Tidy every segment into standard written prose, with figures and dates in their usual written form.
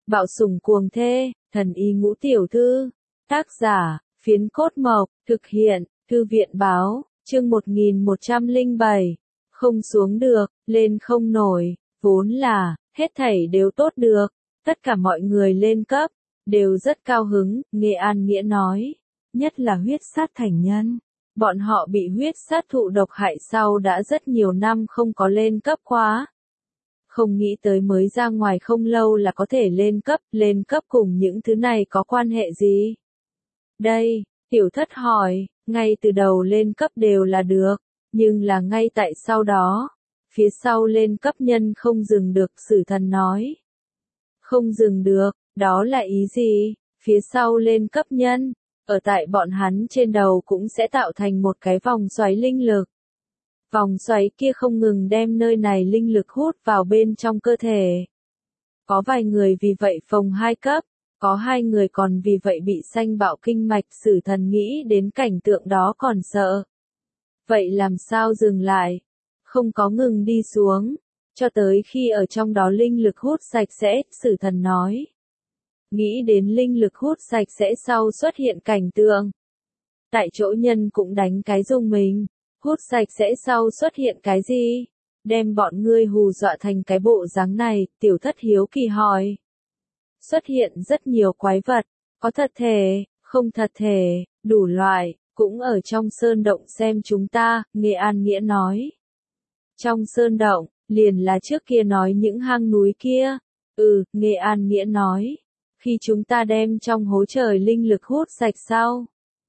Bạo sủng cuồng thê, thần y ngũ tiểu thư. Tác giả, Phiến Cốt Mộc, thực hiện, Thư viện báo, chương 1107. Không xuống được, lên không nổi, vốn là, hết thảy đều tốt được, tất cả mọi người lên cấp, đều rất cao hứng, Nghệ An Nghĩa nói, nhất là huyết sát thành nhân. Bọn họ bị huyết sát thụ độc hại sau đã rất nhiều năm không có lên cấp quá. Không nghĩ tới mới ra ngoài không lâu là có thể lên cấp cùng những thứ này có quan hệ gì? Đây, tiểu thất hỏi, ngay từ đầu lên cấp đều là được, nhưng là ngay tại sau đó, phía sau lên cấp nhân không dừng được, Sử Thần nói. Không dừng được, đó là ý gì? Phía sau lên cấp nhân, ở tại bọn hắn trên đầu cũng sẽ tạo thành một cái vòng xoáy linh lực. Vòng xoáy kia không ngừng đem nơi này linh lực hút vào bên trong cơ thể. Có vài người vì vậy phồng 2 cấp, có 2 người còn vì vậy bị sanh bạo kinh mạch, Sử Thần nghĩ đến cảnh tượng đó còn sợ. Vậy làm sao dừng lại? Không có ngừng đi xuống, cho tới khi ở trong đó linh lực hút sạch sẽ, Sử Thần nói. Nghĩ đến linh lực hút sạch sẽ sau xuất hiện cảnh tượng. Tại chỗ nhân cũng đánh cái rung mình, hút sạch sẽ sau xuất hiện cái gì? Đem bọn ngươi hù dọa thành cái bộ dáng này, tiểu thất hiếu kỳ hỏi. Xuất hiện rất nhiều quái vật, có thật thể, không thật thể, đủ loại, cũng ở trong sơn động xem chúng ta, Nghệ An Nghĩa nói. Trong sơn động, liền là trước kia nói những hang núi kia. Nghệ An Nghĩa nói. Khi chúng ta đem trong hố trời linh lực hút sạch sau,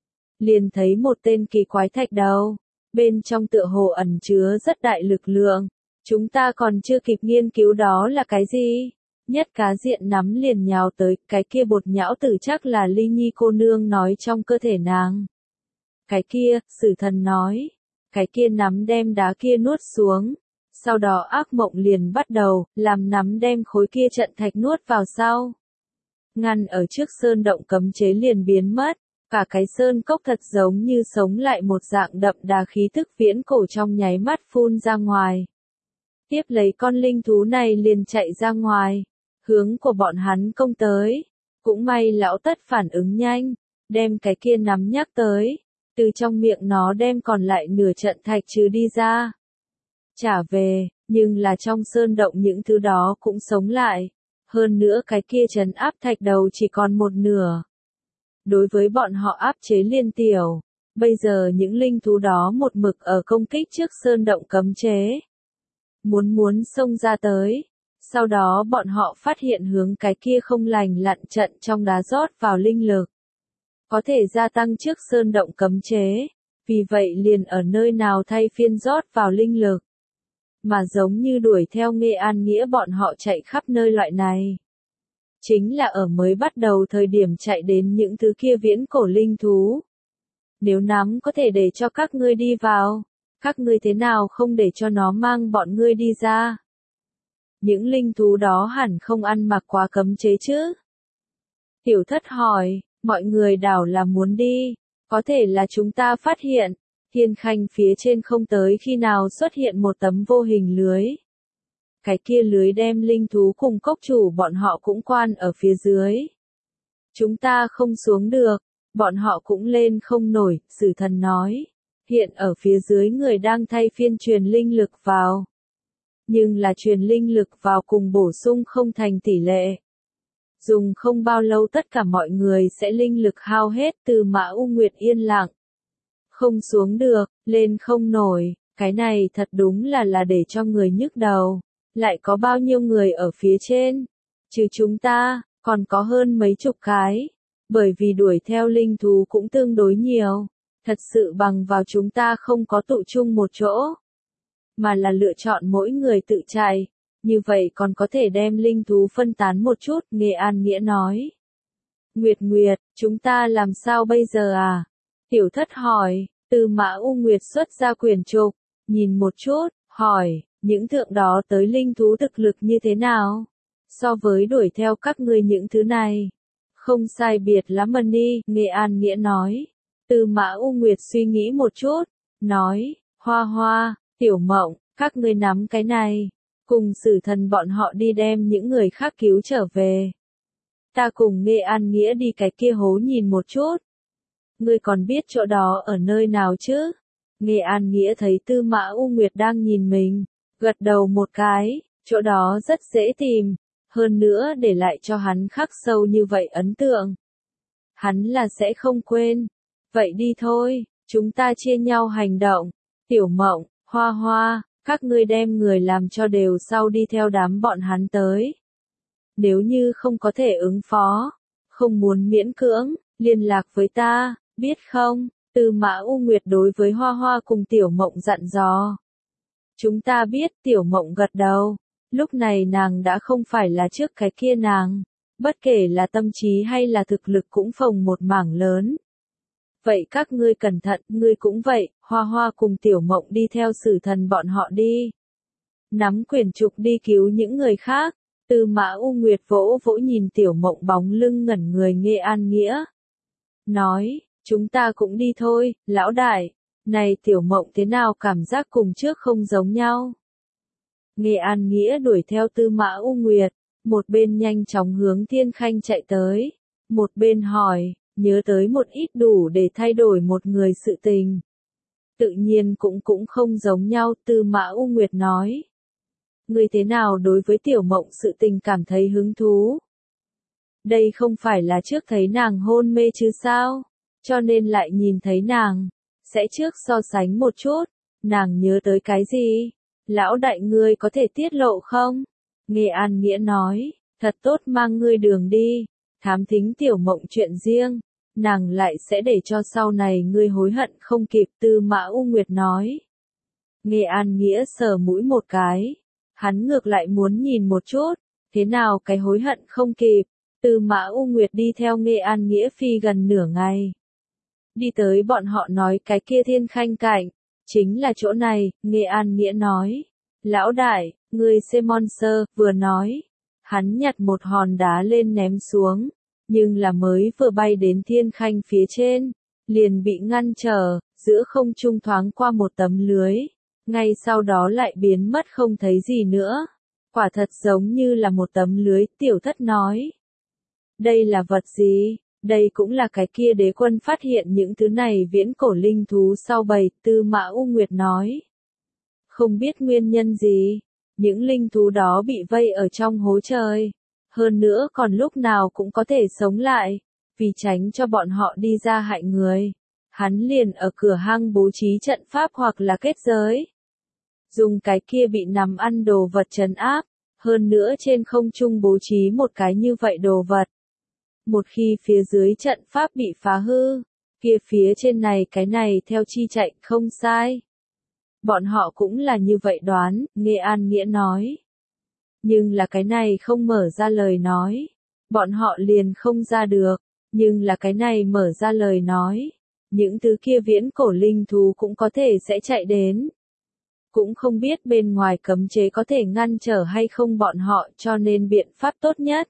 liền thấy một tên kỳ quái thạch đầu, bên trong tựa hồ ẩn chứa rất đại lực lượng. Chúng ta còn chưa kịp nghiên cứu đó là cái gì? Nhất cá diện nắm liền nhào tới, cái kia bột nhão tử chắc là Ly Nhi cô nương nói trong cơ thể nàng. Cái kia, Sử Thần nói, cái kia nắm đem đá kia nuốt xuống. Sau đó ác mộng liền bắt đầu, làm nắm đem khối kia trận thạch nuốt vào sau. Ngăn ở trước sơn động cấm chế liền biến mất, cả cái sơn cốc thật giống như sống lại một dạng đậm đà khí thức viễn cổ trong nháy mắt phun ra ngoài. Tiếp lấy con linh thú này liền chạy ra ngoài, hướng của bọn hắn công tới. Cũng may lão tất phản ứng nhanh, đem cái kia nắm nhắc tới, từ trong miệng nó đem còn lại nửa trận thạch trừ đi ra. Trả về, nhưng là trong sơn động những thứ đó cũng sống lại. Hơn nữa cái kia trấn áp thạch đầu chỉ còn một nửa. Đối với bọn họ áp chế liên tiểu, bây giờ những linh thú đó một mực ở công kích trước sơn động cấm chế. Muốn xông ra tới. Sau đó bọn họ phát hiện hướng cái kia không lành lặn trận trong đá rót vào linh lực. Có thể gia tăng trước sơn động cấm chế. Vì vậy liền ở nơi nào thay phiên rót vào linh lực. Mà giống như đuổi theo Nghệ An Nghĩa bọn họ chạy khắp nơi loại này. Chính là ở mới bắt đầu thời điểm chạy đến những thứ kia viễn cổ linh thú. Nếu nắm có thể để cho các ngươi đi vào, các ngươi thế nào không để cho nó mang bọn ngươi đi ra? Những linh thú đó hẳn không ăn mặc quá cấm chế chứ? Tiểu thất hỏi, mọi người đảo là muốn đi, có thể là chúng ta phát hiện. Thiên Khanh phía trên không tới khi nào xuất hiện một tấm vô hình lưới. Cái kia lưới đem linh thú cùng cốc chủ bọn họ cũng quan ở phía dưới. Chúng ta không xuống được, bọn họ cũng lên không nổi, Sử Thần nói. Hiện ở phía dưới người đang thay phiên truyền linh lực vào. Nhưng là truyền linh lực vào cùng bổ sung không thành tỷ lệ. Dùng không bao lâu tất cả mọi người sẽ linh lực hao hết, từ Mã U Nguyệt yên lặng. Không xuống được, lên không nổi, cái này thật đúng là để cho người nhức đầu. Lại có bao nhiêu người ở phía trên? Trừ chúng ta, còn có hơn mấy chục cái. Bởi vì đuổi theo linh thú cũng tương đối nhiều. Thật sự bằng vào chúng ta không có tụ chung một chỗ. Mà là lựa chọn mỗi người tự chạy. Như vậy còn có thể đem linh thú phân tán một chút, Nghệ An Nghĩa nói. Nguyệt, chúng ta làm sao bây giờ à? Tiểu thất hỏi, từ Mã U Nguyệt xuất ra quyển trục, nhìn một chút, hỏi, những thượng đó tới linh thú thực lực như thế nào? So với đuổi theo các ngươi những thứ này. Không sai biệt lắm đi, Nghệ An Nghĩa nói. Từ Mã U Nguyệt suy nghĩ một chút, nói, Hoa, Tiểu Mộng, các ngươi nắm cái này. Cùng Sử Thần bọn họ đi đem những người khác cứu trở về. Ta cùng Nghê An Nghĩa đi cái kia hố nhìn một chút. Ngươi còn biết chỗ đó ở nơi nào chứ? Nghê An Nghĩa thấy Tư Mã U Nguyệt đang nhìn mình, gật đầu một cái, chỗ đó rất dễ tìm, hơn nữa để lại cho hắn khắc sâu như vậy ấn tượng. Hắn là sẽ không quên. Vậy đi thôi, chúng ta chia nhau hành động. Tiểu Mộng, Hoa Hoa, các ngươi đem người làm cho đều sau đi theo đám bọn hắn tới. Nếu như không có thể ứng phó, không muốn miễn cưỡng, liên lạc với ta, biết không? Tư Mã U Nguyệt đối với Hoa Hoa cùng Tiểu Mộng dặn dò. Chúng ta biết. Tiểu Mộng gật đầu. Lúc này nàng đã không phải là trước cái kia nàng. Bất kể là tâm trí hay là thực lực cũng phồng một mảng lớn. Vậy các ngươi cẩn thận, ngươi cũng vậy. Hoa Hoa cùng Tiểu Mộng đi theo Sử Thần bọn họ đi. Nắm quyển trục đi cứu những người khác. Tư Mã U Nguyệt vỗ vỗ nhìn Tiểu Mộng bóng lưng ngẩn người Nghê An Nghĩa. Nói, chúng ta cũng đi thôi, lão đại. Này Tiểu Mộng thế nào cảm giác cùng trước không giống nhau? Nghê An Nghĩa đuổi theo Tư Mã U Nguyệt, một bên nhanh chóng hướng Thiên Khanh chạy tới, một bên hỏi, nhớ tới một ít đủ để thay đổi một người sự tình. Tự nhiên cũng không giống nhau, Tư Mã U Nguyệt nói. Ngươi thế nào đối với Tiểu Mộng sự tình cảm thấy hứng thú? Đây không phải là trước thấy nàng hôn mê chứ sao? Cho nên lại nhìn thấy nàng, sẽ trước so sánh một chút, nàng nhớ tới cái gì? Lão đại ngươi có thể tiết lộ không? Nghê An Nghĩa nói, thật tốt mang ngươi đường đi, thám thính Tiểu Mộng chuyện riêng, nàng lại sẽ để cho sau này ngươi hối hận không kịp. Tư Mã U Nguyệt nói. Nghê An Nghĩa sờ mũi một cái, hắn ngược lại muốn nhìn một chút, thế nào cái hối hận không kịp. Tư Mã U Nguyệt đi theo Nghê An Nghĩa phi gần nửa ngày. Đi tới bọn họ nói cái kia Thiên Khanh cảnh, chính là chỗ này. Nghê An Nghĩa nói. Lão đại, người xem monster, vừa nói. Hắn nhặt một hòn đá lên ném xuống, nhưng là mới vừa bay đến Thiên Khanh phía trên, liền bị ngăn trở, giữa không trung thoáng qua một tấm lưới, ngay sau đó lại biến mất không thấy gì nữa. Quả thật giống như là một tấm lưới. Tiểu Thất nói. Đây là vật gì? Đây cũng là cái kia đế quân phát hiện những thứ này viễn cổ linh thú sau bầy. Tư Mã U Nguyệt nói. Không biết nguyên nhân gì, những linh thú đó bị vây ở trong hố trời. Hơn nữa còn lúc nào cũng có thể sống lại, vì tránh cho bọn họ đi ra hại người. Hắn liền ở cửa hang bố trí trận pháp hoặc là kết giới. Dùng cái kia bị nằm ăn đồ vật trấn áp, hơn nữa trên không trung bố trí một cái như vậy đồ vật. Một khi phía dưới trận pháp bị phá hư, kia phía trên này cái này theo chi chạy không sai. Bọn họ cũng là như vậy đoán, Nghê An Nghĩa nói. Nhưng là cái này không mở ra lời nói, bọn họ liền không ra được, nhưng là cái này mở ra lời nói, những thứ kia viễn cổ linh thú cũng có thể sẽ chạy đến. Cũng không biết bên ngoài cấm chế có thể ngăn trở hay không bọn họ, cho nên biện pháp tốt nhất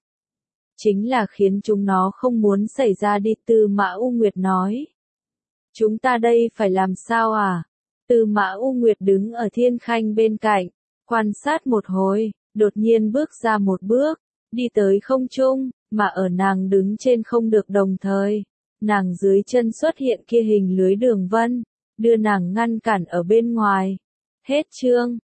chính là khiến chúng nó không muốn xảy ra đi. Tư Mã U Nguyệt nói. Chúng ta đây phải làm sao à? Tư Mã U Nguyệt đứng ở Thiên Khanh bên cạnh, quan sát một hồi, đột nhiên bước ra một bước, đi tới không trung, mà ở nàng đứng trên không được đồng thời. Nàng dưới chân xuất hiện kia hình lưới đường vân, đưa nàng ngăn cản ở bên ngoài. Hết chương.